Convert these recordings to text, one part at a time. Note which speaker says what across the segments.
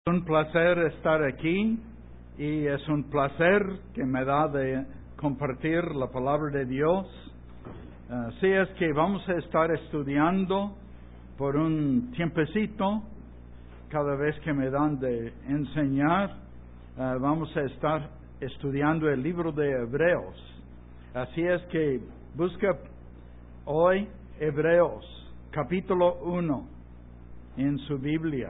Speaker 1: Es un placer estar aquí y es un placer que me da de compartir la palabra de Dios. Así es que vamos a estar estudiando por un tiempecito, cada vez que me dan de enseñar, vamos a estar estudiando el libro de Hebreos. Así es que busca hoy Hebreos, capítulo 1, en su Biblia.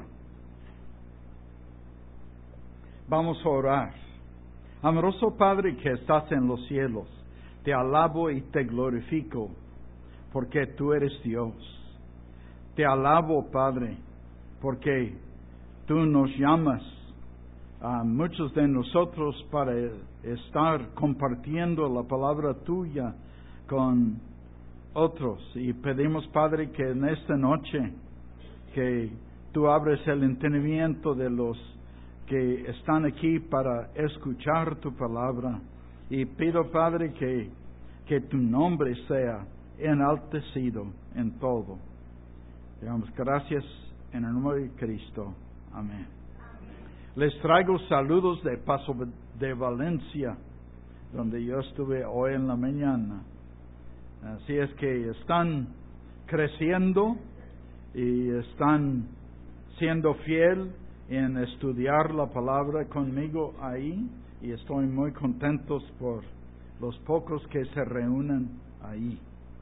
Speaker 1: Vamos a orar. Amoroso Padre que estás en los cielos, te alabo y te glorifico, porque tú eres Dios. Te alabo, Padre, porque tú nos llamas a muchos de nosotros para estar compartiendo la palabra tuya con otros. Y pedimos, Padre, que en esta noche, que tú abres el entendimiento de los que están aquí para escuchar tu palabra. Y pido, Padre, que tu nombre sea enaltecido en todo. Te damos gracias en el nombre de Cristo. Amén. Les traigo saludos de Paso de Valencia, donde yo estuve hoy en la mañana. Así es que están creciendo y están siendo fiel en estudiar la palabra conmigo ahí, y estoy muy contentos por los pocos que se reúnen ahí.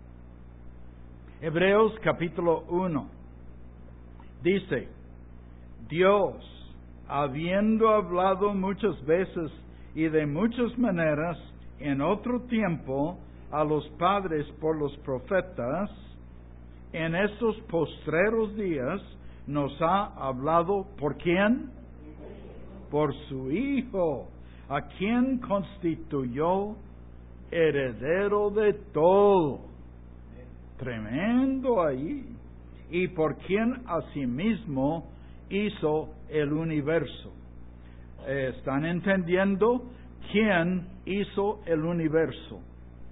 Speaker 1: Hebreos capítulo 1 dice: Dios, habiendo hablado muchas veces y de muchas maneras en otro tiempo a los padres por los profetas, en estos postreros días nos ha hablado, ¿por quién? Por su Hijo, a quien constituyó heredero de todo. Tremendo ahí. Y por quien asimismo hizo el universo. ¿Están entendiendo quién hizo el universo?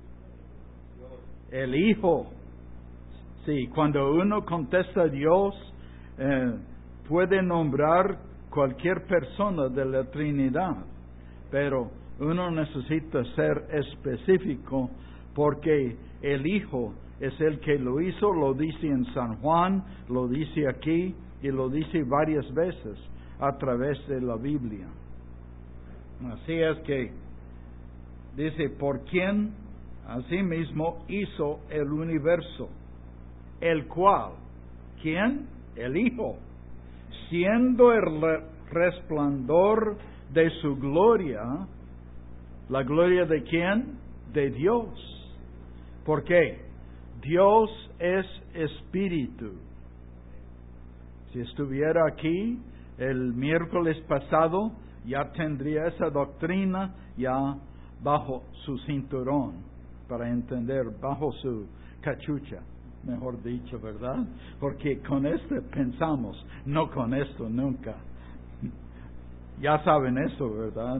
Speaker 1: El Hijo. Sí, cuando uno contesta a Dios, puede nombrar cualquier persona de la Trinidad, pero uno necesita ser específico, porque el Hijo es el que lo hizo. Lo dice en San Juan, lo dice aquí y lo dice varias veces a través de la Biblia. Así es que dice, por quien asimismo hizo el universo, el cual, ¿quién? El Hijo, siendo el resplandor de su gloria. ¿La gloria de quién? De Dios. ¿Por qué? Dios es espíritu. Si estuviera aquí el miércoles pasado, ya tendría esa doctrina ya bajo su cinturón, para entender, bajo su cachucha. Mejor dicho, ¿verdad? Porque con este pensamos, no con esto nunca. Ya saben eso, ¿verdad?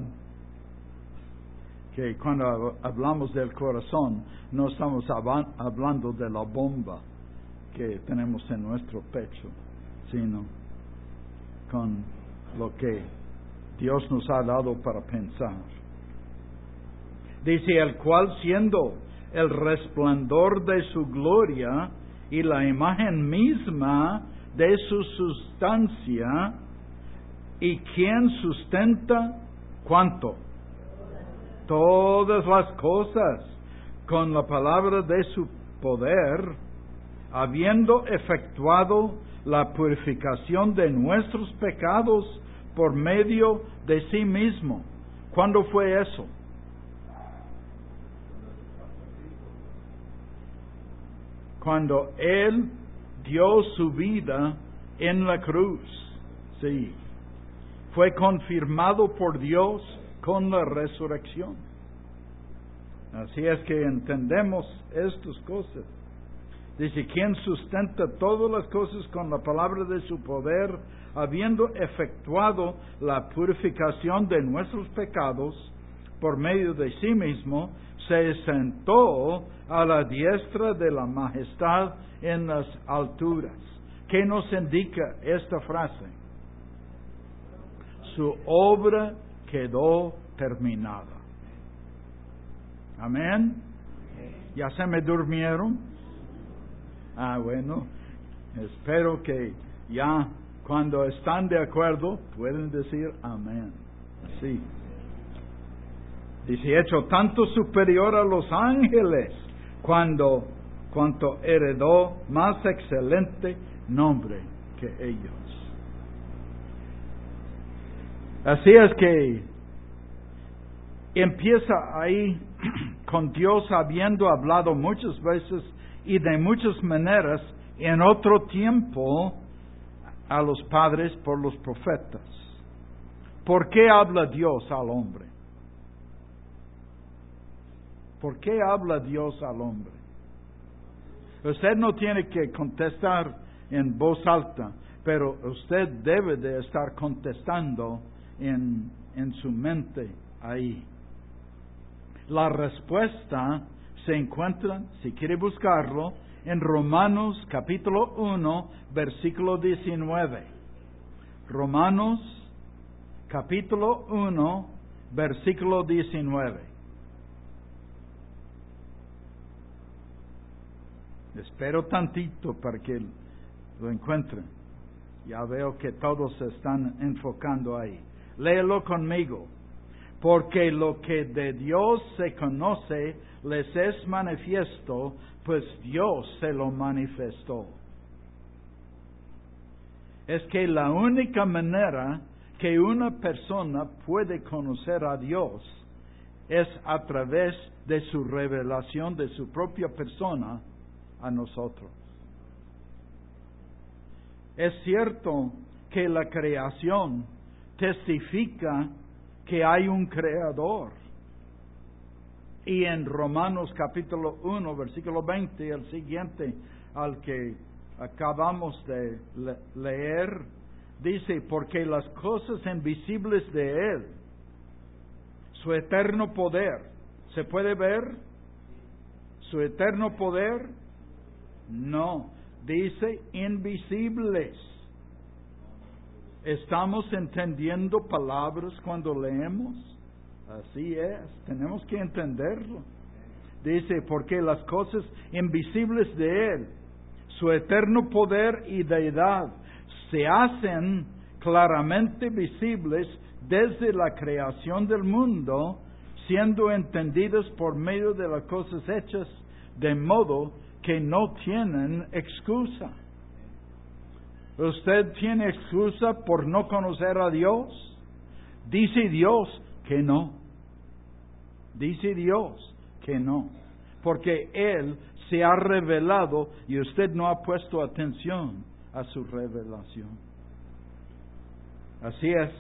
Speaker 1: Que cuando hablamos del corazón, no estamos hablando de la bomba que tenemos en nuestro pecho, sino con lo que Dios nos ha dado para pensar. Dice, el cual siendo el resplandor de su gloria y la imagen misma de su sustancia, y quien sustenta, ¿cuánto? Todas las cosas con la palabra de su poder, habiendo efectuado la purificación de nuestros pecados por medio de sí mismo. ¿Cuándo fue eso? Cuando Él dio su vida en la cruz. Sí. Fue confirmado por Dios con la resurrección. Así es que entendemos estas cosas. Dice, quien sustenta todas las cosas con la palabra de su poder, habiendo efectuado la purificación de nuestros pecados por medio de sí mismo, se sentó a la diestra de la majestad en las alturas. ¿Qué nos indica esta frase? su obra quedó terminada. Amén. ¿Ya se me durmieron? Bueno, espero que ya cuando están de acuerdo pueden decir amén. Sí. Dice, hecho tanto superior a los ángeles, cuanto heredó más excelente nombre que ellos. Así es que empieza ahí con Dios habiendo hablado muchas veces y de muchas maneras en otro tiempo a los padres por los profetas. ¿Por qué habla Dios al hombre? ¿Por qué habla Dios al hombre? Usted no tiene que contestar en voz alta, pero usted debe de estar contestando en su mente ahí. La respuesta se encuentra, si quiere buscarlo, en Romanos capítulo 1, versículo 19. Romanos capítulo 1, versículo 19. Espero tantito para que lo encuentren. Ya veo que todos se están enfocando ahí. Léelo conmigo. Porque lo que de Dios se conoce les es manifiesto, pues Dios se lo manifestó. Es que la única manera que una persona puede conocer a Dios es a través de su revelación de su propia persona a nosotros. Es cierto que la creación testifica que hay un creador. Y en Romanos capítulo 1, versículo 20, el siguiente al que acabamos de leer, dice, porque las cosas invisibles de Él, su eterno poder, ¿se puede ver? ¿Su eterno poder? No, dice invisibles. ¿Estamos entendiendo palabras cuando leemos? Así es, tenemos que entenderlo. Dice, porque las cosas invisibles de Él, su eterno poder y deidad, se hacen claramente visibles desde la creación del mundo, siendo entendidas por medio de las cosas hechas, de modo que no tienen excusa. ¿Usted tiene excusa por no conocer a Dios? Dice Dios que no. Dice Dios que no. Porque Él se ha revelado y usted no ha puesto atención a su revelación. Así es.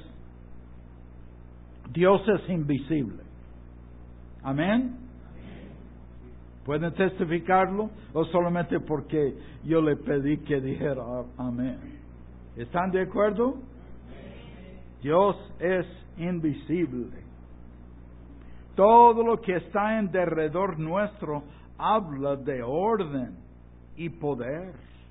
Speaker 1: Dios es invisible. Amén. ¿Pueden testificarlo? ¿O solamente porque yo le pedí que dijera amén? ¿Están de acuerdo? Dios es invisible. Todo lo que está en derredor nuestro habla de orden y poder,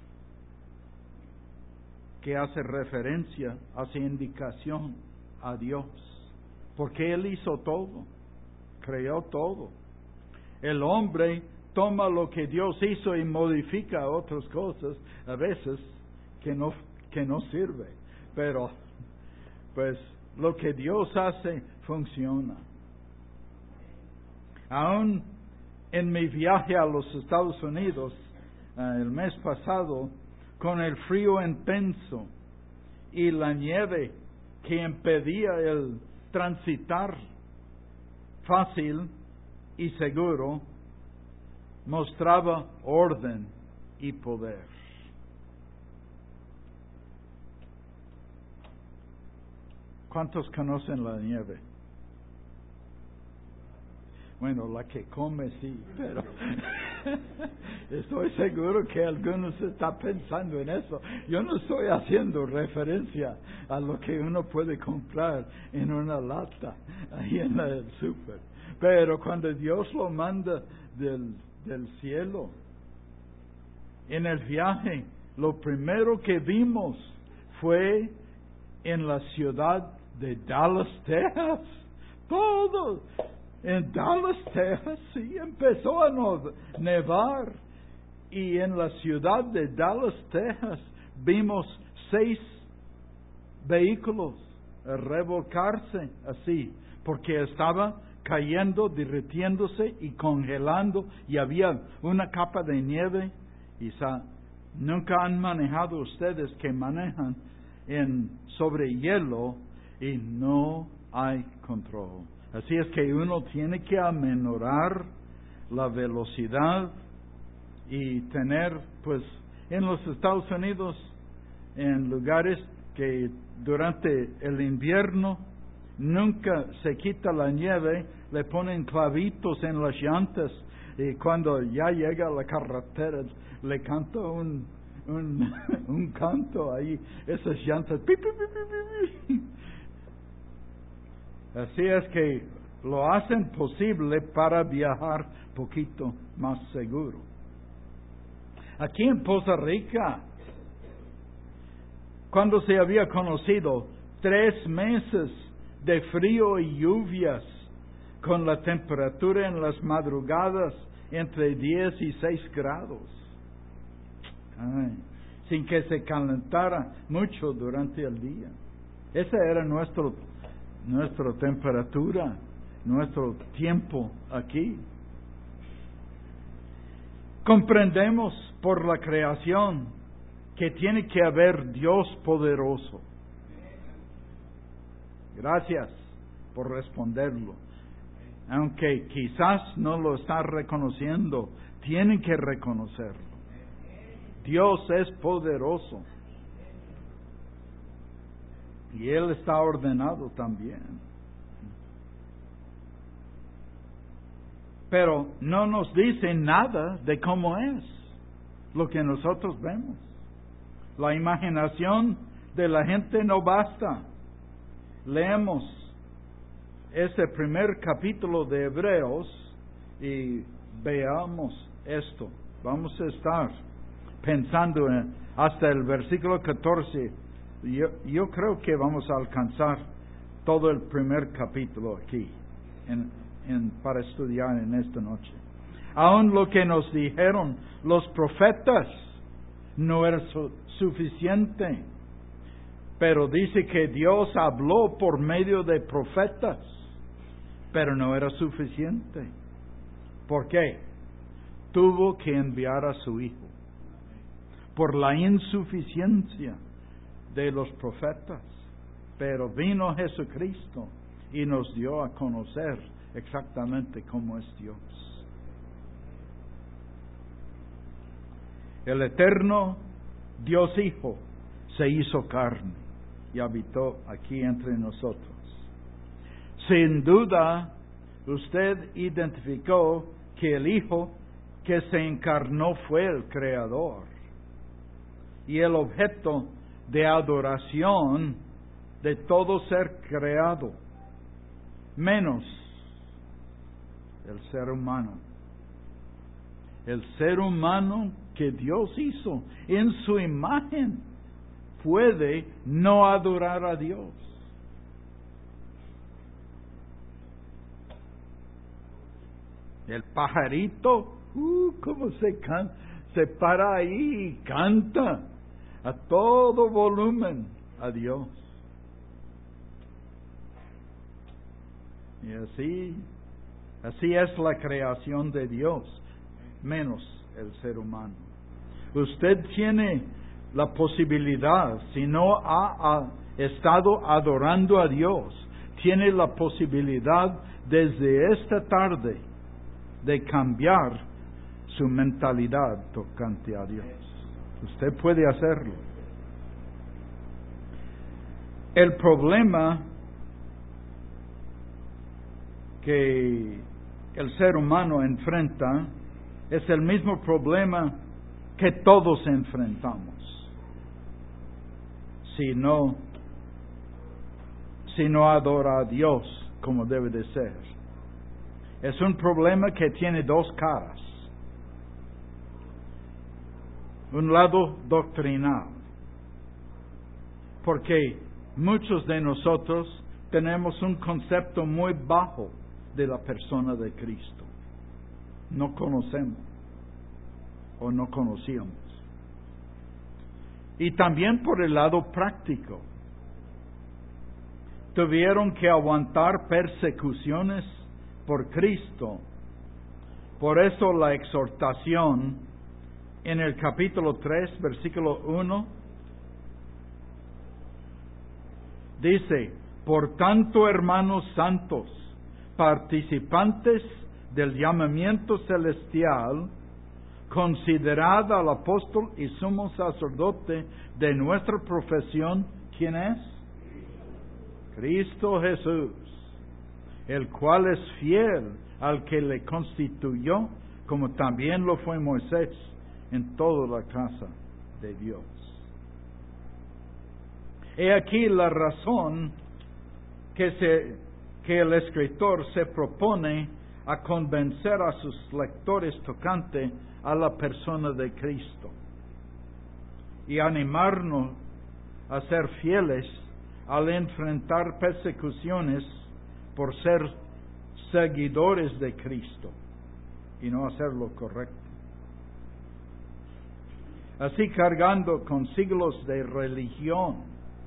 Speaker 1: que hace referencia, hace indicación a Dios. Porque Él hizo todo, creó todo. El hombre toma lo que Dios hizo y modifica otras cosas, a veces que no sirve. Pero, pues, lo que Dios hace funciona. Aún en mi viaje a los Estados Unidos, el mes pasado, con el frío intenso y la nieve que impedía el transitar fácil y seguro, mostraba orden y poder. ¿Cuántos conocen la nieve? Bueno, la que come sí, pero estoy seguro que algunos están pensando en eso. Yo no estoy haciendo referencia a lo que uno puede comprar en una lata ahí en el súper. Pero cuando Dios lo manda del cielo, en el viaje, lo primero que vimos fue en la ciudad de Dallas, Texas. Todo en Dallas, Texas, sí, empezó a nevar. Y en la ciudad de Dallas, Texas, vimos 6 vehículos revolcarse así, porque estaba cayendo, derritiéndose y congelando, y había una capa de nieve. Y nunca han manejado ustedes que manejan sobre hielo y no hay control. Así es que uno tiene que aminorar la velocidad y tener, pues, en los Estados Unidos, en lugares que durante el invierno nunca se quita la nieve, le ponen clavitos en las llantas, y cuando ya llega a la carretera le canta un canto ahí, esas llantas. Pi, pi, pi, pi, pi. Así es que lo hacen posible para viajar poquito más seguro. Aquí en Poza Rica, cuando se había conocido 3 meses de frío y lluvias, con la temperatura en las madrugadas entre 10 y 6 grados, sin que se calentara mucho durante el día. Esa era nuestra temperatura, nuestro tiempo aquí. Comprendemos por la creación que tiene que haber Dios poderoso. Gracias por responderlo. Aunque quizás no lo está reconociendo, tienen que reconocerlo. Dios es poderoso. Y Él está ordenado también. Pero no nos dice nada de cómo es lo que nosotros vemos. La imaginación de la gente no basta. Leemos este primer capítulo de Hebreos y veamos esto. Vamos a estar pensando hasta el versículo 14. Yo creo que vamos a alcanzar todo el primer capítulo aquí para estudiar en esta noche. Aún lo que nos dijeron los profetas no era suficiente, pero dice que Dios habló por medio de profetas, pero no era suficiente. ¿Por qué? Tuvo que enviar a su Hijo por la insuficiencia de los profetas, pero vino Jesucristo y nos dio a conocer exactamente cómo es Dios. El eterno Dios Hijo se hizo carne y habitó aquí entre nosotros. Sin duda, usted identificó que el Hijo que se encarnó fue el Creador y el objeto de adoración de todo ser creado, menos el ser humano. El ser humano que Dios hizo en su imagen puede no adorar a Dios. El pajarito, cómo se para ahí y canta a todo volumen a Dios. Y así es la creación de Dios, menos el ser humano. Usted tiene la posibilidad, si no ha estado adorando a Dios, tiene la posibilidad desde esta tarde de cambiar su mentalidad tocante a Dios. Usted puede hacerlo. El problema que el ser humano enfrenta es el mismo problema que todos enfrentamos si no adora a Dios como debe de ser. Es un problema que tiene 2 caras. Un lado doctrinal, porque muchos de nosotros tenemos un concepto muy bajo de la persona de Cristo. No conocemos o no conocíamos. Y también por el lado práctico. Tuvieron que aguantar persecuciones por Cristo. Por eso la exhortación en el capítulo 3, versículo 1, dice: por tanto, hermanos santos, participantes del llamamiento celestial, considerad al apóstol y sumo sacerdote de nuestra profesión, ¿quién es? Cristo Jesús, el cual es fiel al que le constituyó, como también lo fue Moisés en toda la casa de Dios. He aquí la razón que el escritor se propone a convencer a sus lectores tocante a la persona de Cristo y animarnos a ser fieles al enfrentar persecuciones por ser seguidores de Cristo y no hacer lo correcto. Así, cargando con siglos de religión.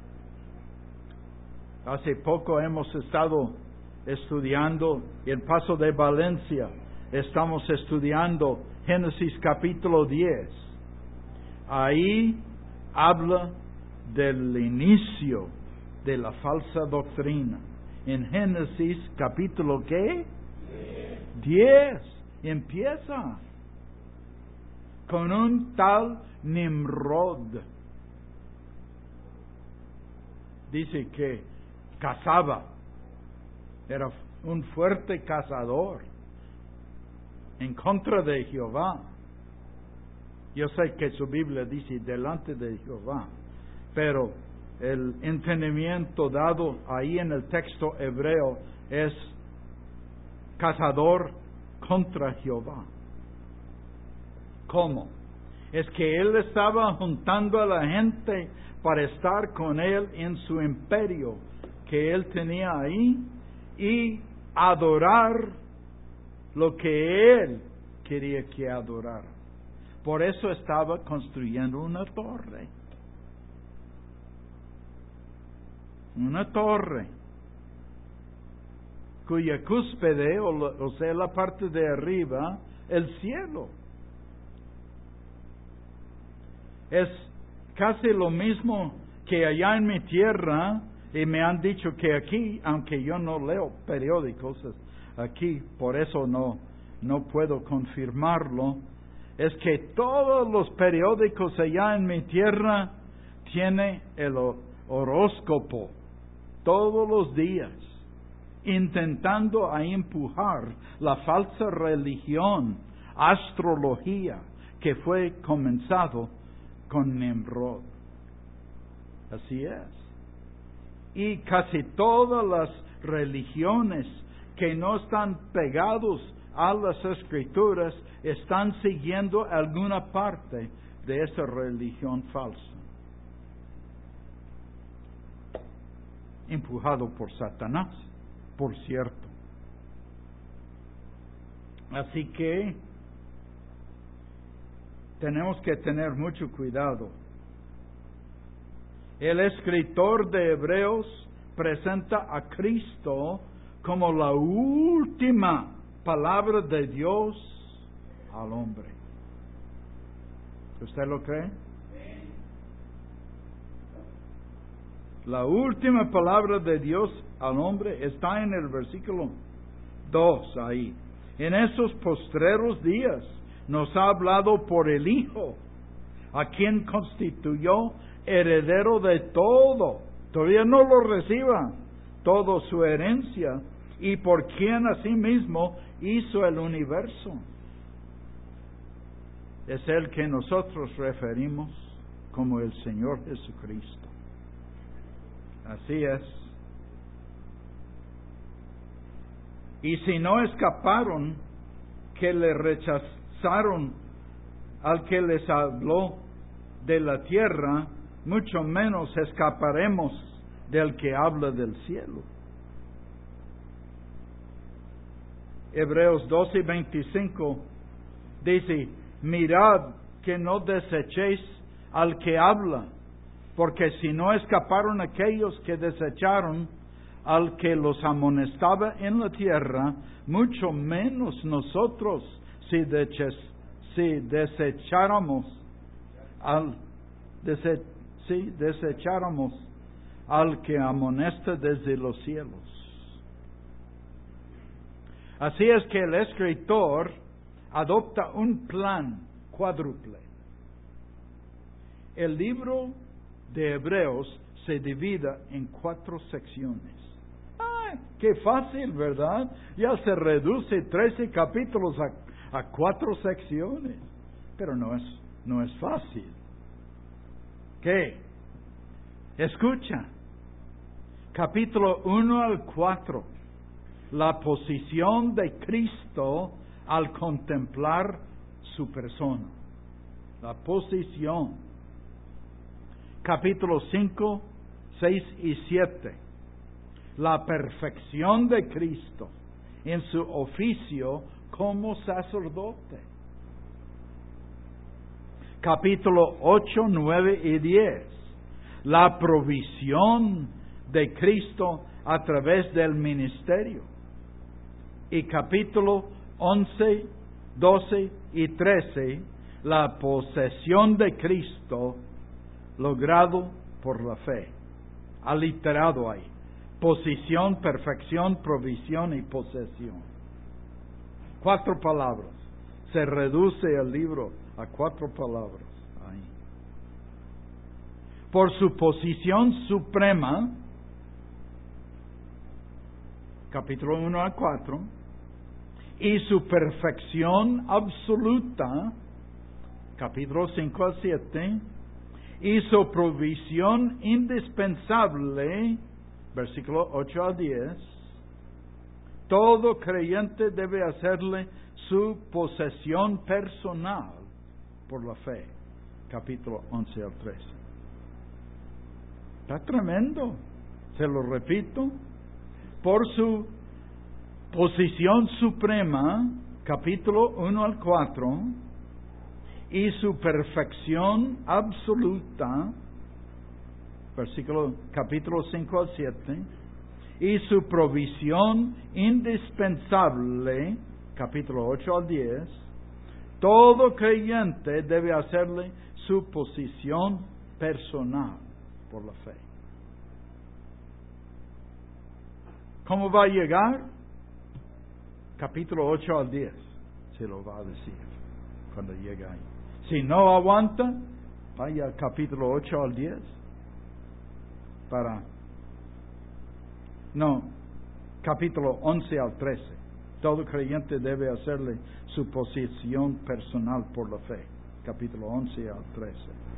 Speaker 1: Hace poco hemos estado estudiando en Paso de Valencia, estamos estudiando Génesis capítulo 10. Ahí habla del inicio de la falsa doctrina. En Génesis capítulo ¿qué? 10. Empieza con un tal Nimrod. Dice que cazaba, era un fuerte cazador en contra de Jehová. Yo sé que su Biblia dice delante de Jehová, pero el entendimiento dado ahí en el texto hebreo es cazador contra Jehová. ¿Cómo? Es que él estaba juntando a la gente para estar con él en su imperio que él tenía ahí y adorar lo que él quería que adorara. Por eso estaba construyendo una torre. Una torre cuya cúspide, o sea, la parte de arriba, el cielo. Es casi lo mismo que allá en mi tierra, y me han dicho que aquí, aunque yo no leo periódicos aquí, por eso no puedo confirmarlo, es que todos los periódicos allá en mi tierra tienen el horóscopo todos los días, intentando a empujar la falsa religión, astrología, que fue comenzado con Nimrod. Así es. Y casi todas las religiones que no están pegados a las Escrituras están siguiendo alguna parte de esa religión falsa, empujado por Satanás, por cierto. Así que tenemos que tener mucho cuidado. El escritor de Hebreos presenta a Cristo como la última palabra de Dios al hombre. ¿Usted lo cree? La última palabra de Dios al hombre está en el versículo 2 ahí. En esos postreros días nos ha hablado por el Hijo, a quien constituyó heredero de todo. Todavía no lo reciba, toda su herencia, y por quien asimismo hizo el universo. Es el que nosotros referimos como el Señor Jesucristo. Así es. Y si no escaparon, que le rechazaron al que les habló de la tierra, mucho menos escaparemos del que habla del cielo. Hebreos 12:25 dice, mirad que no desechéis al que habla, porque si no escaparon aquellos que desecharon al que los amonestaba en la tierra, mucho menos nosotros si desecháramos al que amonesta desde los cielos. Así es que el escritor adopta un plan cuádruple. El libro de Hebreos se divide en 4 secciones. ¡Qué fácil!, ¿verdad? Ya se reduce 13 capítulos a 4 secciones. Pero no es fácil. ¿Qué? Escucha. Capítulo 1 al 4. La posición de Cristo al contemplar su persona. La posición. Capítulos 5, 6 y 7. La perfección de Cristo en su oficio como sacerdote. Capítulo 8, 9 y 10. La provisión de Cristo a través del ministerio. Y capítulo 11, 12 y 13, la posesión de Cristo logrado por la fe. Aliterado ahí. Posición, perfección, provisión y posesión. 4 palabras. Se reduce el libro a 4 palabras. Ahí. Por su posición suprema, capítulo 1 a 4, y su perfección absoluta, capítulo 5 a 7, y su provisión indispensable, versículo 8 a 10, todo creyente debe hacerle su posesión personal por la fe, capítulo 11 al 13. Está tremendo, se lo repito. Por su posición suprema, capítulo 1 al 4, y su perfección absoluta, capítulo 5 al 7, y su provisión indispensable, capítulo 8 al 10, todo creyente debe hacerle su posición personal por la fe. ¿Cómo va a llegar? Capítulo 8 al 10 se lo va a decir cuando llegue ahí. Si no aguanta, vaya al capítulo 8 al 10 capítulo 11 al 13. Todo creyente debe hacerle su posición personal por la fe. Capítulo 11 al 13.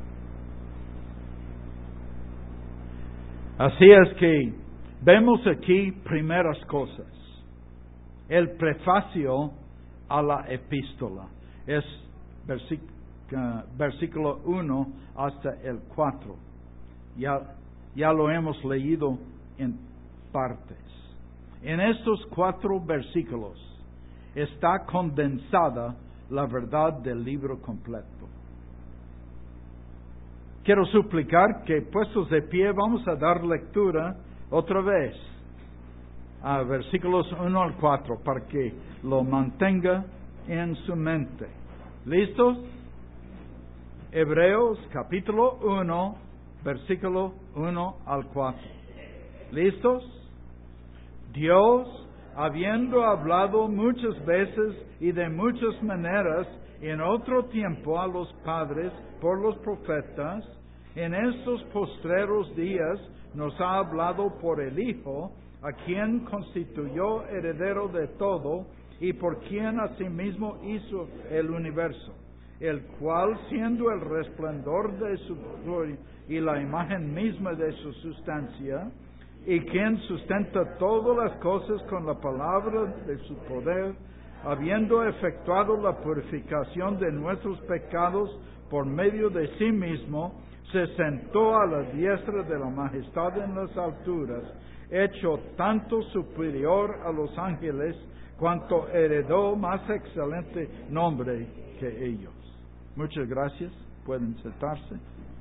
Speaker 1: Así es que vemos aquí primeras cosas. El prefacio a la epístola es versículo 1 hasta el 4. Ya lo hemos leído en partes. En estos 4 versículos está condensada la verdad del libro completo. Quiero suplicar que, puestos de pie, vamos a dar lectura otra vez a versículos 1 al 4 para que lo mantenga en su mente. ¿Listos? Hebreos capítulo 1, versículo 1 al 4. ¿Listos? Dios, habiendo hablado muchas veces y de muchas maneras en otro tiempo a los padres por los profetas, en estos postreros días nos ha hablado por el Hijo, a quien constituyó heredero de todo y por quien asimismo hizo el universo, el cual, siendo el resplandor de su gloria y la imagen misma de su sustancia, y quien sustenta todas las cosas con la palabra de su poder, habiendo efectuado la purificación de nuestros pecados por medio de sí mismo, se sentó a la diestra de la majestad en las alturas, hecho tanto superior a los ángeles, cuanto heredó más excelente nombre que ellos. Muchas gracias. Pueden sentarse.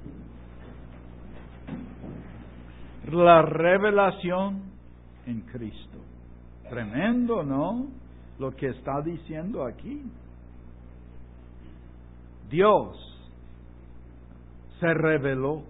Speaker 1: La revelación en Cristo. Tremendo, ¿no? Lo que está diciendo aquí. Dios se reveló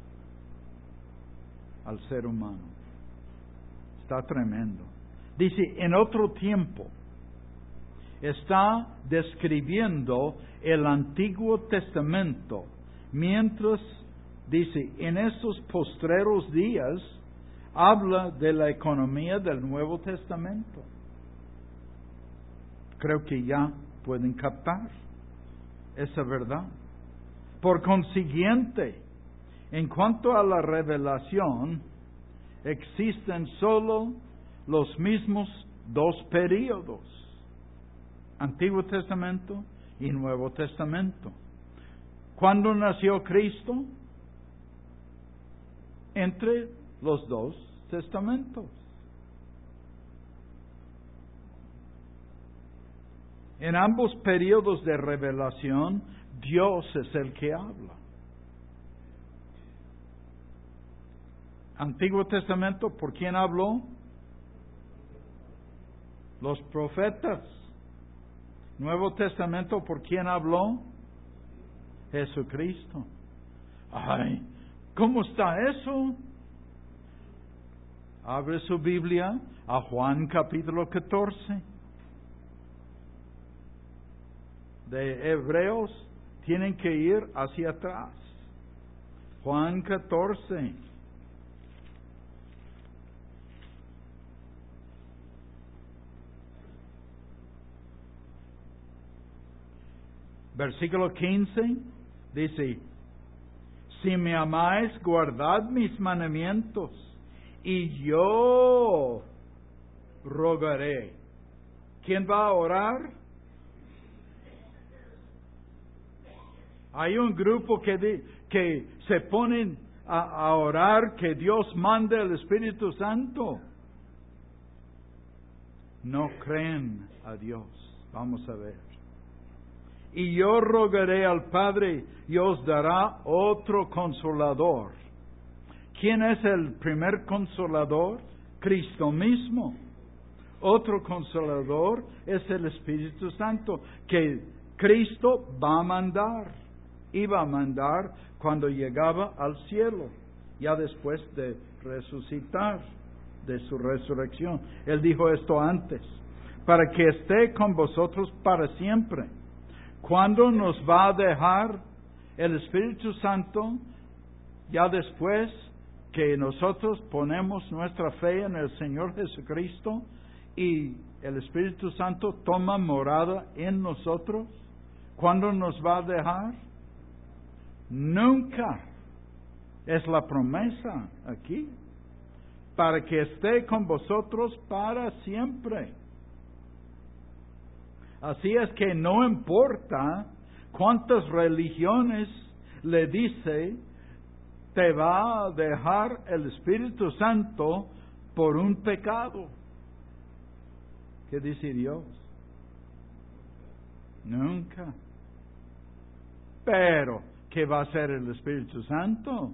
Speaker 1: al ser humano. Está tremendo. Dice, en otro tiempo, está describiendo el Antiguo Testamento, mientras, dice, en estos postreros días, habla de la economía del Nuevo Testamento. Creo que ya pueden captar esa verdad. Por consiguiente, en cuanto a la revelación, existen solo los mismos dos períodos, Antiguo Testamento y Nuevo Testamento. ¿Cuándo nació Cristo? Entre los dos testamentos. En ambos períodos de revelación, Dios es el que habla. Antiguo Testamento, ¿por quién habló? Los profetas. Nuevo Testamento, ¿por quién habló? Jesucristo. Ay, ¿cómo está eso? Abre su Biblia a Juan capítulo 14. De Hebreos tienen que ir hacia atrás. Juan 14. Versículo 15 dice, si me amáis, guardad mis mandamientos, y yo rogaré. ¿Quién va a orar? Hay un grupo que se ponen a orar que Dios mande el Espíritu Santo. No creen a Dios. Vamos a ver. Y yo rogaré al Padre y os dará otro consolador. ¿Quién es el primer consolador? Cristo mismo. Otro consolador es el Espíritu Santo, que Cristo va a mandar. Iba a mandar cuando llegaba al cielo, ya después de resucitar, de su resurrección. Él dijo esto antes, para que esté con vosotros para siempre. ¿Cuándo nos va a dejar el Espíritu Santo? Ya después que nosotros ponemos nuestra fe en el Señor Jesucristo y el Espíritu Santo toma morada en nosotros. ¿Cuándo nos va a dejar? Nunca. Es la promesa aquí. Para que esté con vosotros para siempre. Así es que no importa cuántas religiones le dice, te va a dejar el Espíritu Santo por un pecado. ¿Qué dice Dios? Nunca. Pero, ¿qué va a hacer el Espíritu Santo?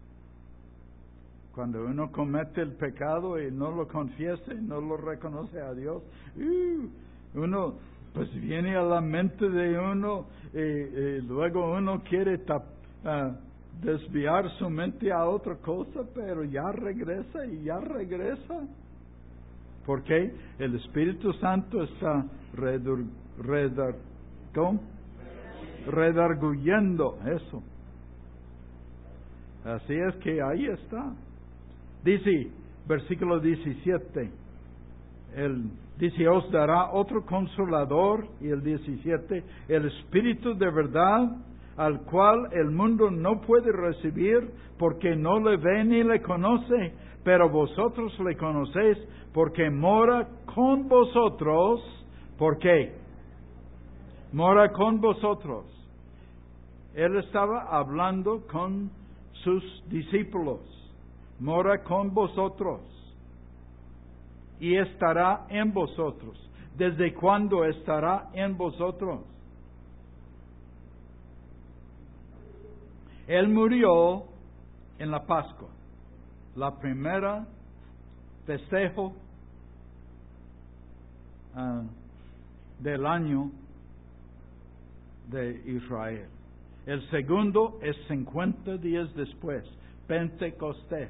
Speaker 1: Cuando uno comete el pecado y no lo confiesa y no lo reconoce a Dios, uno, pues viene a la mente de uno y luego uno quiere desviar su mente a otra cosa, pero ya regresa y ya regresa. Porque el Espíritu Santo está redarguyendo eso. Así es que ahí está. Dice, versículo 17, dice, os dará otro consolador, y el 17, el Espíritu de verdad, al cual el mundo no puede recibir, porque no le ve ni le conoce, pero vosotros le conocéis, porque mora con vosotros. ¿Por qué? Mora con vosotros. Él estaba hablando con sus discípulos. Mora con vosotros. y estará en vosotros. ¿Desde cuándo estará en vosotros? Él murió en la Pascua, la primera festejo del año de Israel. El segundo es 50 días después, Pentecostés.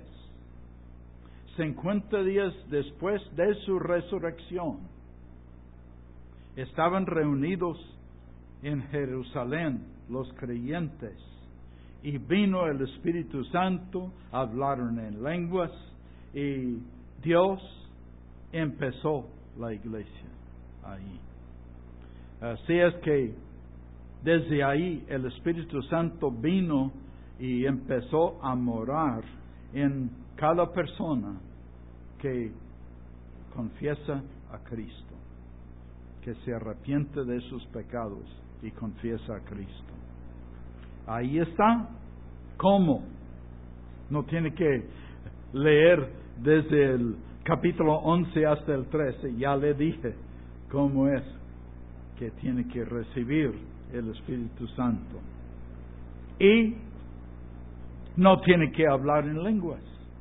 Speaker 1: 50 días después de su resurrección, estaban reunidos en Jerusalén los creyentes y vino el Espíritu Santo, hablaron en lenguas y Dios empezó la iglesia ahí. Así es que desde ahí el Espíritu Santo vino y empezó a morar en cada persona que confiesa a Cristo, que se arrepiente de sus pecados y confiesa a Cristo. Ahí está. ¿Cómo? No tiene que leer desde el capítulo 11 hasta el 13. Ya le dije cómo es que tiene que recibir el Espíritu Santo. Y no tiene que hablar en lenguas,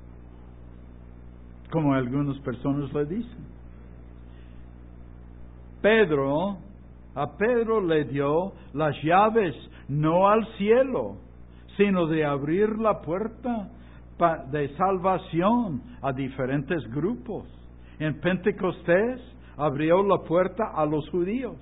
Speaker 1: como algunas personas le dicen. A Pedro le dio las llaves, no al cielo, sino de abrir la puerta de salvación a diferentes grupos. En Pentecostés abrió la puerta a los judíos.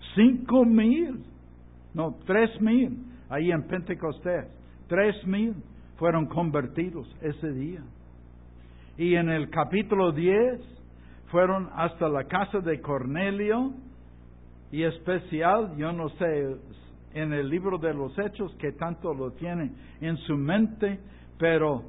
Speaker 1: 3,000, ahí en Pentecostés, 3,000 fueron convertidos ese día. Y en el capítulo 10 fueron hasta la casa de Cornelio, y especial, yo no sé, en el libro de los Hechos que tanto lo tiene en su mente, pero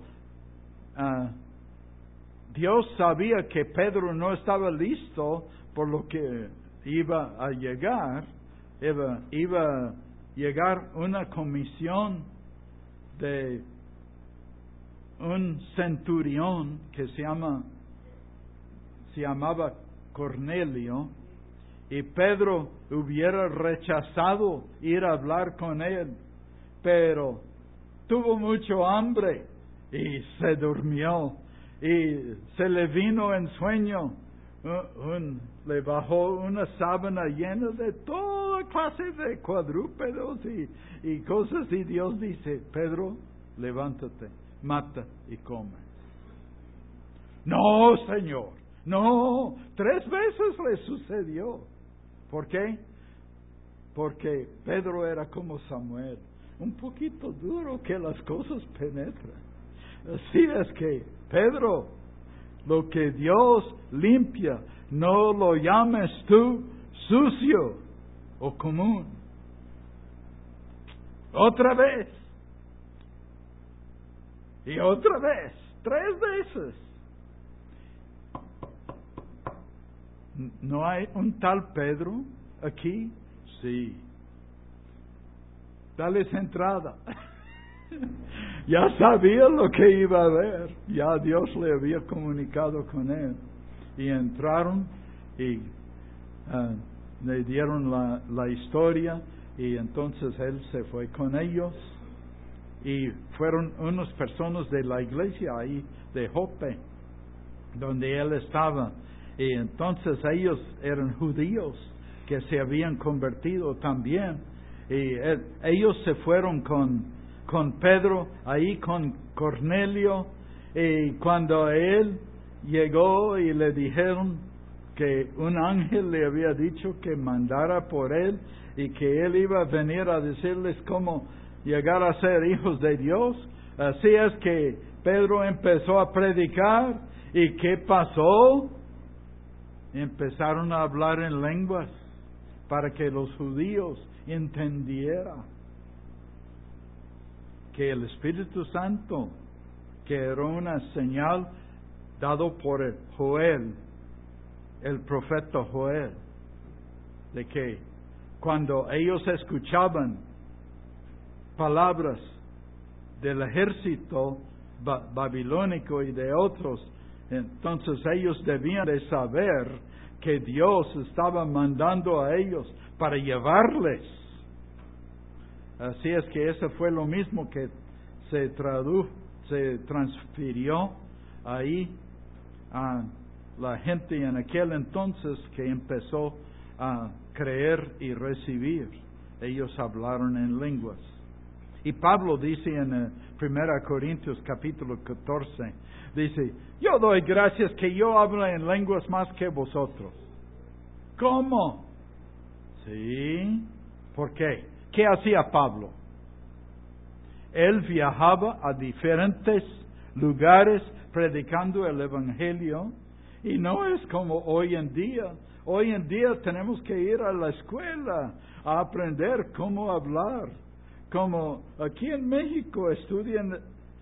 Speaker 1: Dios sabía que Pedro no estaba listo por lo que iba a llegar. Iba a llegar una comisión de un centurión que se llamaba Cornelio, y Pedro hubiera rechazado ir a hablar con él, pero tuvo mucho hambre y se durmió y se le vino en sueño. Le bajó una sábana llena de toda clase de cuadrúpedos y cosas, y Dios dice: Pedro, levántate, mata y come. No, Señor, no, 3 veces le sucedió. ¿Por qué? Porque Pedro era como Samuel, un poquito duro que las cosas penetran. Así es que, Pedro, lo que Dios limpia, no lo llames tú sucio o común. Otra vez. Y otra vez. 3 veces. ¿No hay un tal Pedro aquí? Sí. Dales entrada. Ya sabía lo que iba a ver. Ya Dios le había comunicado con él. Y entraron y le dieron la historia, y entonces él se fue con ellos. Y fueron unas personas de la iglesia ahí de Jope, donde él estaba. Y entonces ellos eran judíos que se habían convertido también. Y ellos se fueron con Pedro, ahí con Cornelio, y cuando él llegó y le dijeron que un ángel le había dicho que mandara por él y que él iba a venir a decirles cómo llegar a ser hijos de Dios. Así es que Pedro empezó a predicar. ¿Y qué pasó? Empezaron a hablar en lenguas para que los judíos entendieran que el Espíritu Santo, que era una señal dado por el profeta Joel, de que cuando ellos escuchaban palabras del ejército babilónico y de otros, Entonces ellos debían de saber que Dios estaba mandando a ellos para llevarles. Así es que eso fue lo mismo que se transfirió ahí a la gente en aquel entonces que empezó a creer y recibir. Ellos hablaron en lenguas. Y Pablo dice en 1 Corintios capítulo 14, dice, yo doy gracias que yo hablo en lenguas más que vosotros. ¿Cómo? Sí. ¿Por qué? ¿Qué hacía Pablo? Él viajaba a diferentes lugares predicando el Evangelio, y no es como hoy en día. Hoy en día tenemos que ir a la escuela a aprender cómo hablar. Como aquí en México estudian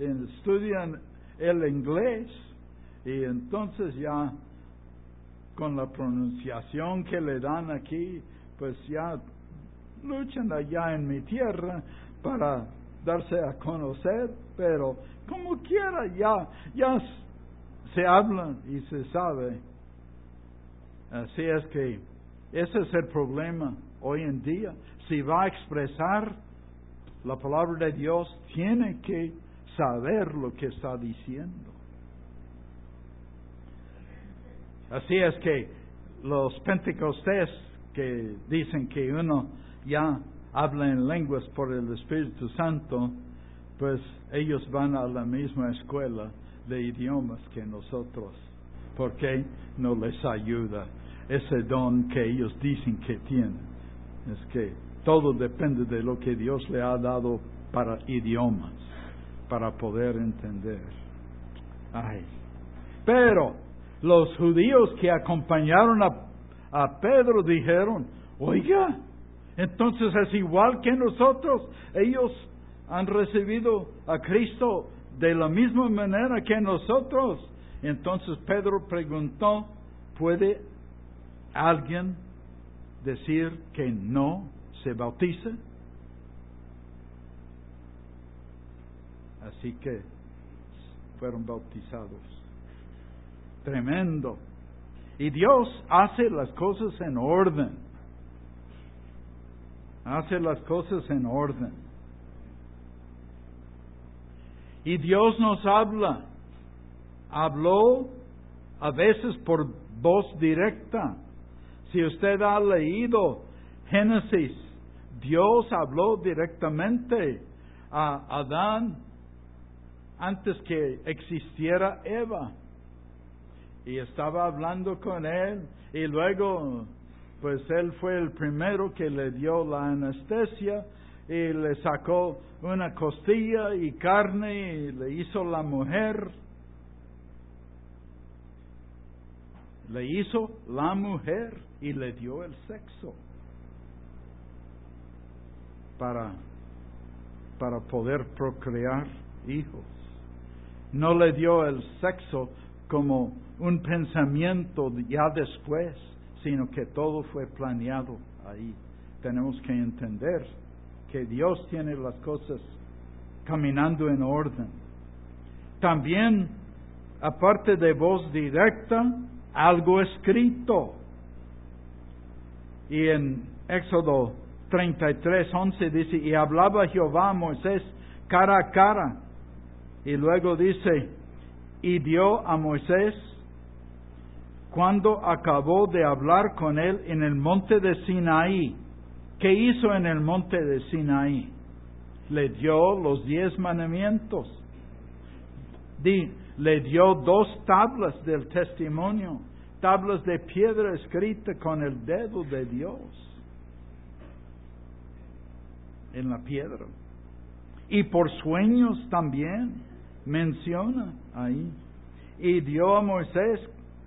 Speaker 1: el inglés, y entonces ya con la pronunciación que le dan aquí, pues ya luchan allá en mi tierra para darse a conocer, pero como quiera ya se habla y se sabe. Así es que ese es el problema hoy en día. Si va a expresar la palabra de Dios, tiene que saber lo que está diciendo. Así es que los pentecostés que dicen que uno ya habla en lenguas por el Espíritu Santo, pues ellos van a la misma escuela de idiomas que nosotros, porque no les ayuda ese don que ellos dicen que tienen. Es que todo depende de lo que Dios le ha dado para idiomas, para poder entender. Pero los judíos que acompañaron a Pedro dijeron, oiga, entonces es igual que nosotros. Ellos han recibido a Cristo de la misma manera que nosotros. Entonces Pedro preguntó, ¿puede alguien decir que no se bautice? Así que fueron bautizados. Tremendo. Y Dios hace las cosas en orden. Hace las cosas en orden. Y Dios nos habla. Habló a veces por voz directa. Si usted ha leído Génesis, Dios habló directamente a Adán antes que existiera Eva. Y estaba hablando con él, y luego pues él fue el primero que le dio la anestesia y le sacó una costilla y carne y le hizo la mujer. Le hizo la mujer y le dio el sexo para poder procrear hijos. No le dio el sexo como un pensamiento ya después, sino que todo fue planeado ahí. Tenemos que entender que Dios tiene las cosas caminando en orden. También, aparte de voz directa, algo escrito. Y en Éxodo 33:11 dice, y hablaba Jehová a Moisés cara a cara. Y luego dice, y dio a Moisés cuando acabó de hablar con él en el monte de Sinaí. ¿Qué hizo en el monte de Sinaí? Le dio los 10 mandamientos. Le dio 2 tablas del testimonio, tablas de piedra escrita con el dedo de Dios en la piedra. Y por sueños también menciona ahí. Y dio a Moisés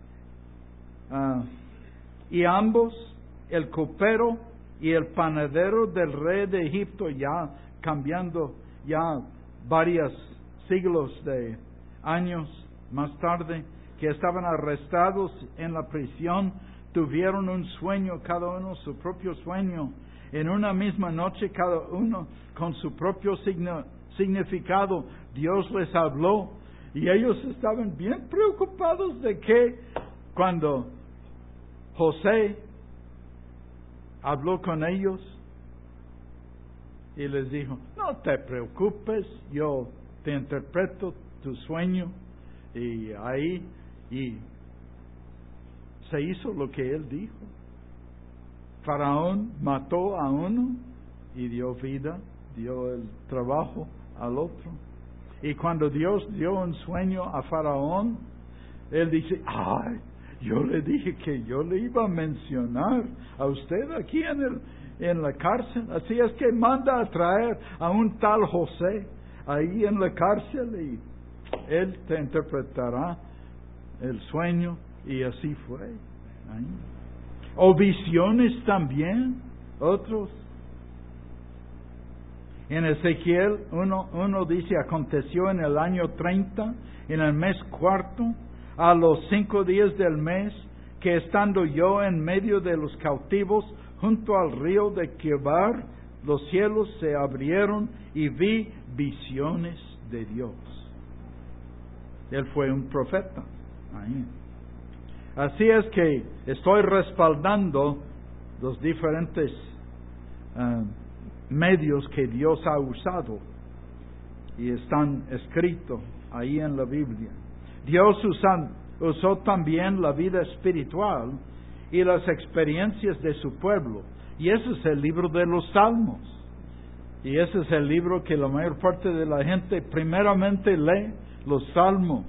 Speaker 1: y ambos, el copero y el panadero del rey de Egipto, ya cambiando ya varios siglos de años más tarde, que estaban arrestados en la prisión, tuvieron un sueño, cada uno su propio sueño, en una misma noche, cada uno con su propio significado. Dios les habló Y ellos estaban bien preocupados de que cuando José habló con ellos y les dijo, no te preocupes, yo te interpreto tu sueño. Y se hizo lo que él dijo. Faraón mató a uno y dio vida, dio el trabajo al otro. Y cuando Dios dio un sueño a Faraón, él dice, ay, yo le dije que yo le iba a mencionar a usted aquí en la cárcel. Así es que manda a traer a un tal José ahí en la cárcel y él te interpretará el sueño. Y así fue. Ahí. O visiones también, otros. En Ezequiel 1 dice, aconteció en el año 30, en el mes cuarto, a los 5 días del mes, que estando yo en medio de los cautivos, junto al río de Quebar, los cielos se abrieron y vi visiones de Dios. Él fue un profeta. Ahí. Así es que estoy respaldando los diferentes medios que Dios ha usado y están escritos ahí en la Biblia. Dios usó también la vida espiritual y las experiencias de su pueblo, y ese es el libro de los Salmos, y ese es el libro que la mayor parte de la gente primeramente lee, los Salmos.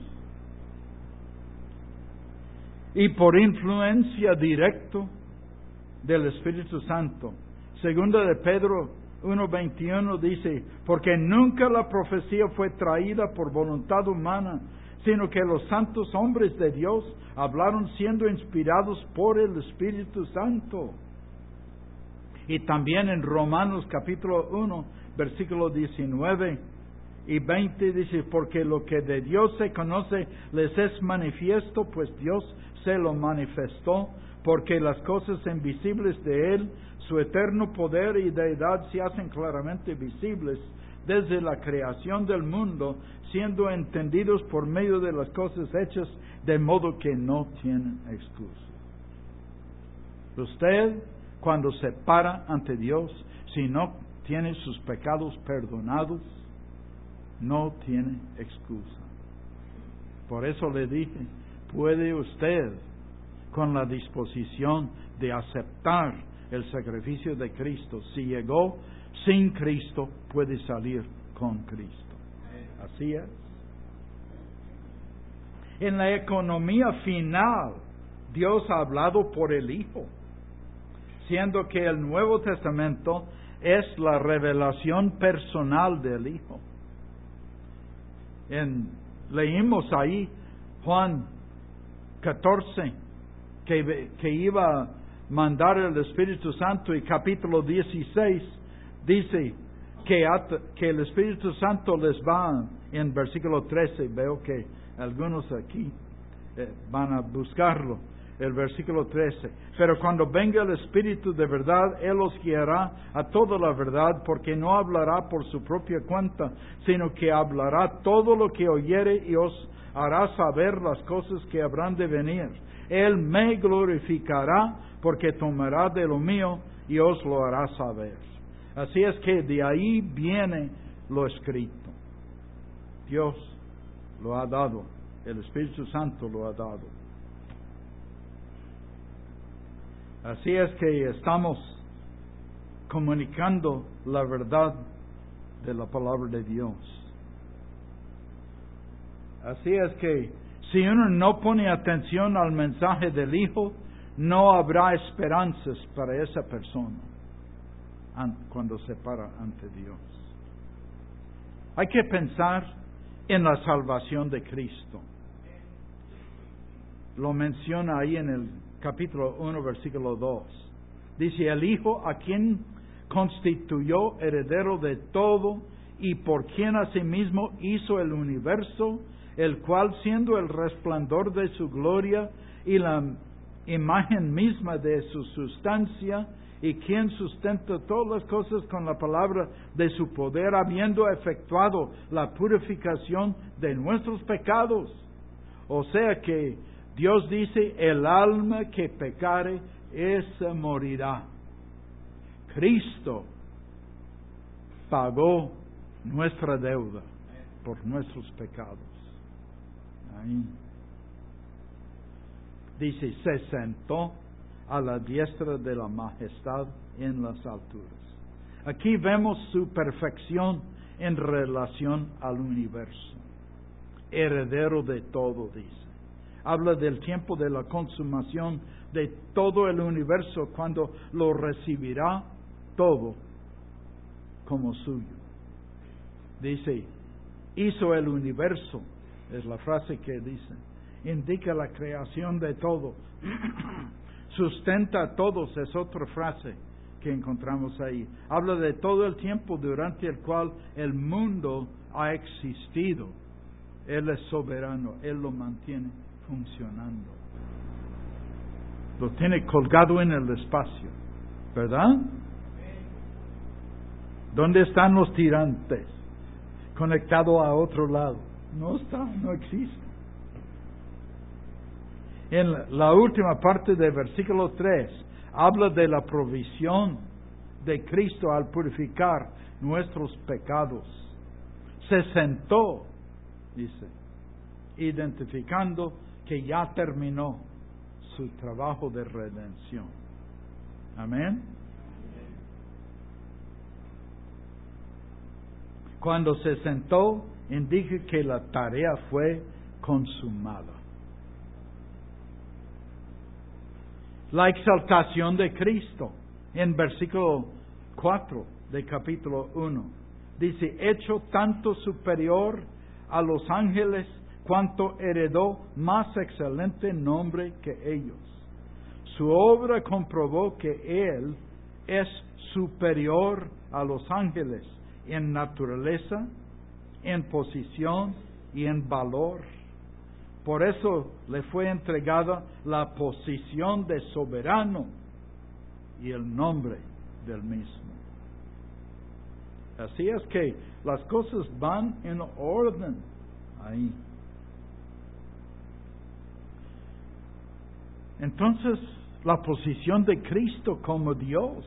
Speaker 1: Y por influencia directa del Espíritu Santo. Segunda de Pedro 1:21 dice, porque nunca la profecía fue traída por voluntad humana, sino que los santos hombres de Dios hablaron siendo inspirados por el Espíritu Santo. Y también en Romanos capítulo 1, versículo 19 y 20 dice, porque lo que de Dios se conoce les es manifiesto, pues Dios se lo manifestó, porque las cosas invisibles de Él, su eterno poder y deidad se hacen claramente visibles desde la creación del mundo, siendo entendidos por medio de las cosas hechas, de modo que no tienen excusa. Usted, cuando se para ante Dios, si no tiene sus pecados perdonados, no tiene excusa. Por eso le dije, puede usted, con la disposición de aceptar el sacrificio de Cristo, si llegó sin Cristo, puede salir con Cristo. Así es. En la economía final, Dios ha hablado por el Hijo, siendo que el Nuevo Testamento es la revelación personal del Hijo. Leímos ahí Juan 14, que iba a mandar el Espíritu Santo, y capítulo 16 dice que el Espíritu Santo les va, en versículo 13, veo que algunos aquí van a buscarlo, el versículo 13, pero cuando venga el Espíritu de verdad, Él os guiará a toda la verdad, porque no hablará por su propia cuenta, sino que hablará todo lo que oyere y os hará saber las cosas que habrán de venir. Él me glorificará, porque tomará de lo mío y os lo hará saber. Así es que de ahí viene lo escrito. Dios lo ha dado, el Espíritu Santo lo ha dado. Así es que estamos comunicando la verdad de la palabra de Dios. Así es que si uno no pone atención al mensaje del Hijo, no habrá esperanzas para esa persona cuando se para ante Dios. Hay que pensar en la salvación de Cristo. Lo menciona ahí en el capítulo 1, versículo 2. Dice, el Hijo a quien constituyó heredero de todo y por quien asimismo hizo el universo, el cual siendo el resplandor de su gloria y la imagen misma de su sustancia, y quien sustenta todas las cosas con la palabra de su poder, habiendo efectuado la purificación de nuestros pecados. O sea que Dios dice, el alma que pecare, esa morirá. Cristo pagó nuestra deuda por nuestros pecados. Ahí. Dice, se sentó a la diestra de la majestad en las alturas. Aquí vemos su perfección en relación al universo. Heredero de todo, dice. Habla del tiempo de la consumación de todo el universo, cuando lo recibirá todo como suyo. Dice, hizo el universo, es la frase que dice, indica la creación de todo. Sustenta a todos, es otra frase que encontramos ahí. Habla de todo el tiempo durante el cual el mundo ha existido. Él es soberano, Él lo mantiene funcionando. Lo tiene colgado en el espacio, ¿verdad? ¿Dónde están los tirantes? Conectado a otro lado. No está, no existe. En la última parte del versículo 3, habla de la provisión de Cristo al purificar nuestros pecados. Se sentó, dice, identificando que ya terminó su trabajo de redención. Amén. Cuando se sentó, indica que la tarea fue consumada. La exaltación de Cristo, en versículo 4 de capítulo 1, dice, hecho tanto superior a los ángeles, cuanto heredó más excelente nombre que ellos. Su obra comprobó que Él es superior a los ángeles en naturaleza, en posición y en valor. Por eso le fue entregada la posición de soberano y el nombre del mismo. Así es que las cosas van en orden ahí. Entonces, la posición de Cristo como Dios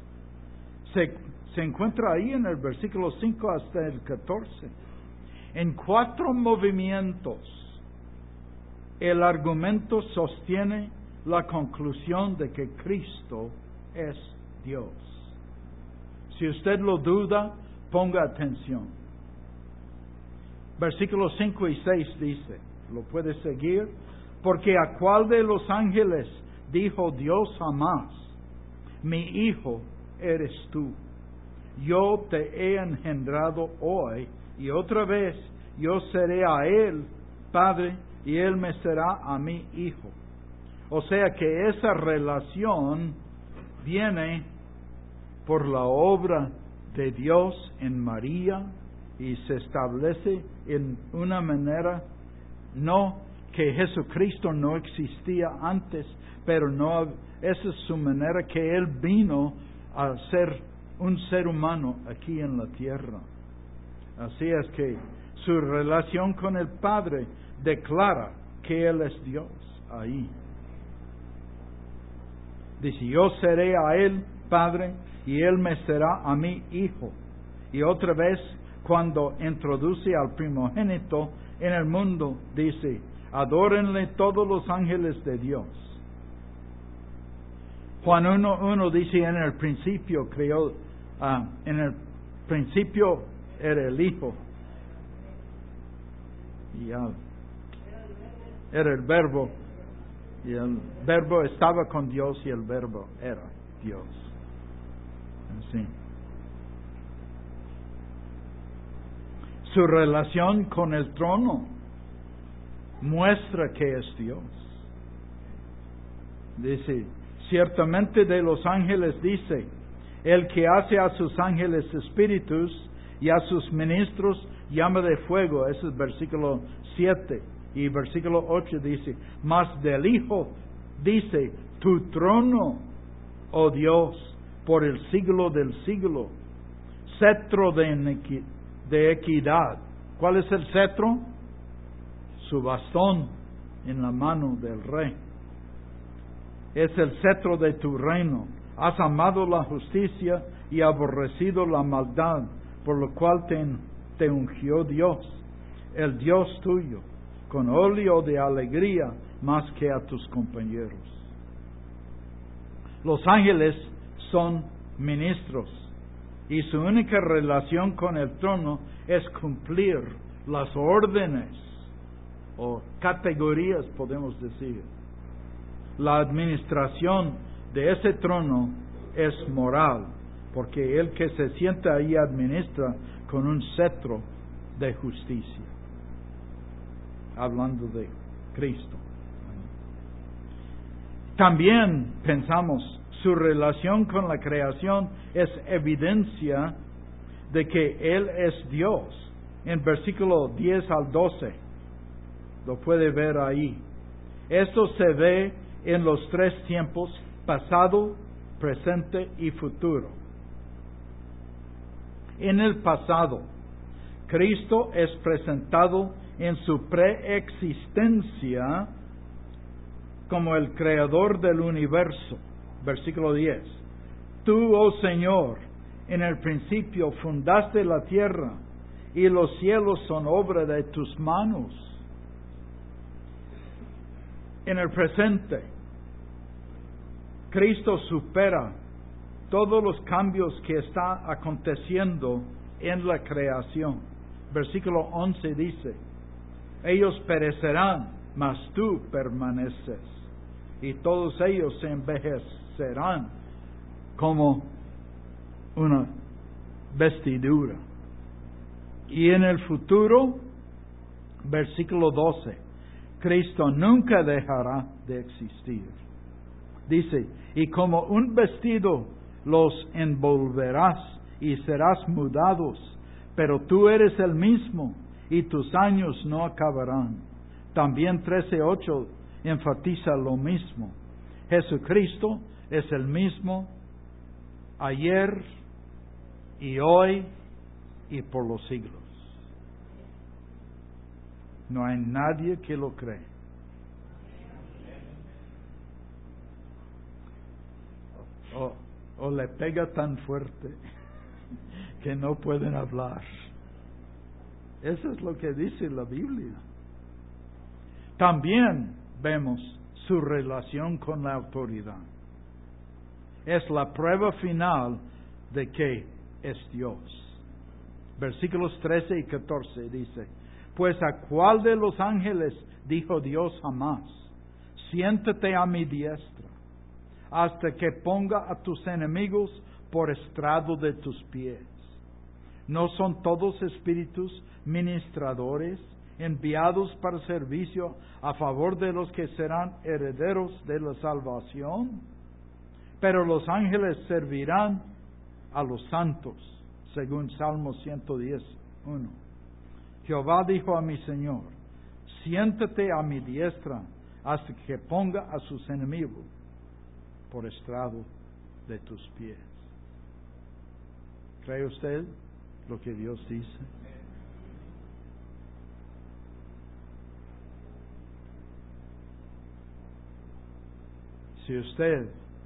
Speaker 1: se encuentra ahí en el versículo 5 hasta el 14. En 4 movimientos, el argumento sostiene la conclusión de que Cristo es Dios. Si usted lo duda, ponga atención. Versículos 5 y 6 dice, ¿lo puede seguir? Porque a cuál de los ángeles dijo Dios jamás, mi hijo eres tú, yo te he engendrado hoy, y otra vez yo seré a él padre, y él me será a mí hijo. O sea que esa relación viene por la obra de Dios en María y se establece en una manera, no que Jesucristo no existía antes, pero no, esa es su manera que Él vino a ser un ser humano aquí en la tierra. Así es que su relación con el Padre declara que Él es Dios ahí. Dice, yo seré a Él Padre y Él me será a mí hijo. Y otra vez, cuando introduce al primogénito en el mundo, dice, adórenle todos los ángeles de Dios. Juan 1:1 dice, en el principio creó, en el principio era el Hijo. Y era el Verbo. Y el Verbo estaba con Dios y el Verbo era Dios. Así. Su relación con el trono muestra que es Dios. Dice, ciertamente de los ángeles dice, el que hace a sus ángeles espíritus y a sus ministros llama de fuego. Ese es versículo 7. Y versículo 8 dice, mas del Hijo Dice, tu trono, oh Dios, por el siglo del siglo, cetro de equidad. ¿Cuál es el cetro? Su bastón en la mano del rey. Es el cetro de tu reino. Has amado la justicia y aborrecido la maldad, por lo cual te ungió Dios, el Dios tuyo, con óleo de alegría más que a tus compañeros. Los ángeles son ministros y su única relación con el trono es cumplir las órdenes o categorías, podemos decir. La administración de ese trono es moral, porque el que se sienta ahí administra con un cetro de justicia. Hablando de Cristo. También pensamos, su relación con la creación es evidencia de que Él es Dios. En versículo 10 al 12, lo puede ver ahí. Esto se ve en los tres tiempos, pasado, presente y futuro. En el pasado, Cristo es presentado en su preexistencia como el creador del universo. Versículo 10. Tú, oh Señor, en el principio fundaste la tierra y los cielos son obra de tus manos. En el presente, Cristo supera todos los cambios que está aconteciendo en la creación. Versículo 11 dice, ellos perecerán, mas tú permaneces, y todos ellos se envejecerán como una vestidura. Y en el futuro, versículo 12, Cristo nunca dejará de existir. Dice, y como un vestido los envolverás y serás mudados, pero tú eres el mismo y tus años no acabarán. También 13:8 enfatiza lo mismo. Jesucristo es el mismo ayer y hoy y por los siglos. No hay nadie que lo cree. O le pega tan fuerte que no pueden hablar. Eso es lo que dice la Biblia. También vemos su relación con la autoridad. Es la prueba final de que es Dios. Versículos 13 y 14 dice, pues a cuál de los ángeles dijo Dios jamás, siéntate a mi diestra, hasta que ponga a tus enemigos por estrado de tus pies. ¿No son todos espíritus ministradores enviados para servicio a favor de los que serán herederos de la salvación? Pero los ángeles servirán a los santos, según Salmo 110:1. Jehová dijo a mi Señor, siéntate a mi diestra hasta que ponga a sus enemigos por estrado de tus pies. ¿Cree usted lo que Dios dice? Si usted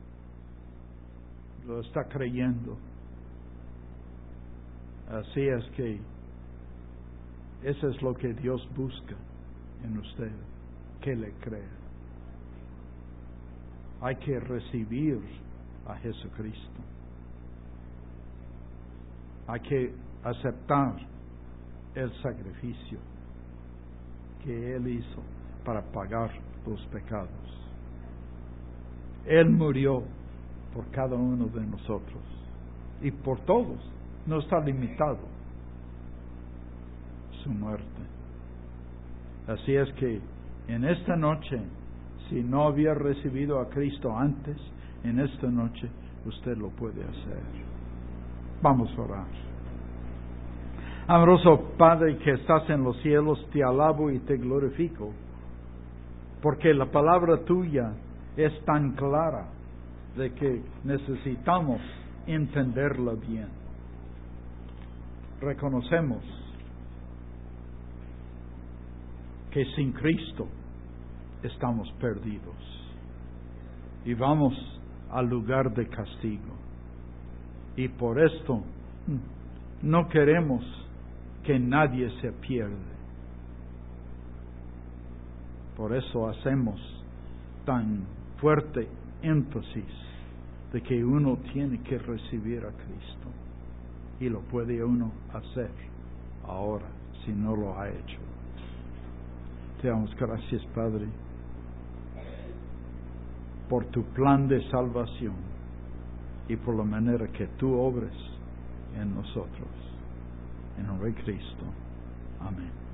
Speaker 1: lo está creyendo, así es que eso es lo que Dios busca en usted, que le crea. Hay que recibir a Jesucristo. Hay que aceptar el sacrificio que Él hizo para pagar los pecados. Él murió por cada uno de nosotros y por todos. No está limitado su muerte. Así es que en esta noche, si no había recibido a Cristo antes, en esta noche usted lo puede hacer. Vamos a orar. Amoroso Padre que estás en los cielos, te alabo y te glorifico, porque la palabra tuya es tan clara de que necesitamos entenderla bien. Reconocemos que sin Cristo estamos perdidos y vamos al lugar de castigo. Y por esto no queremos que nadie se pierda. Por eso hacemos tan fuerte énfasis de que uno tiene que recibir a Cristo. Y lo puede uno hacer ahora si no lo ha hecho. Te damos gracias, Padre, por tu plan de salvación y por la manera que tú obres en nosotros. En nombre de Cristo. Amén.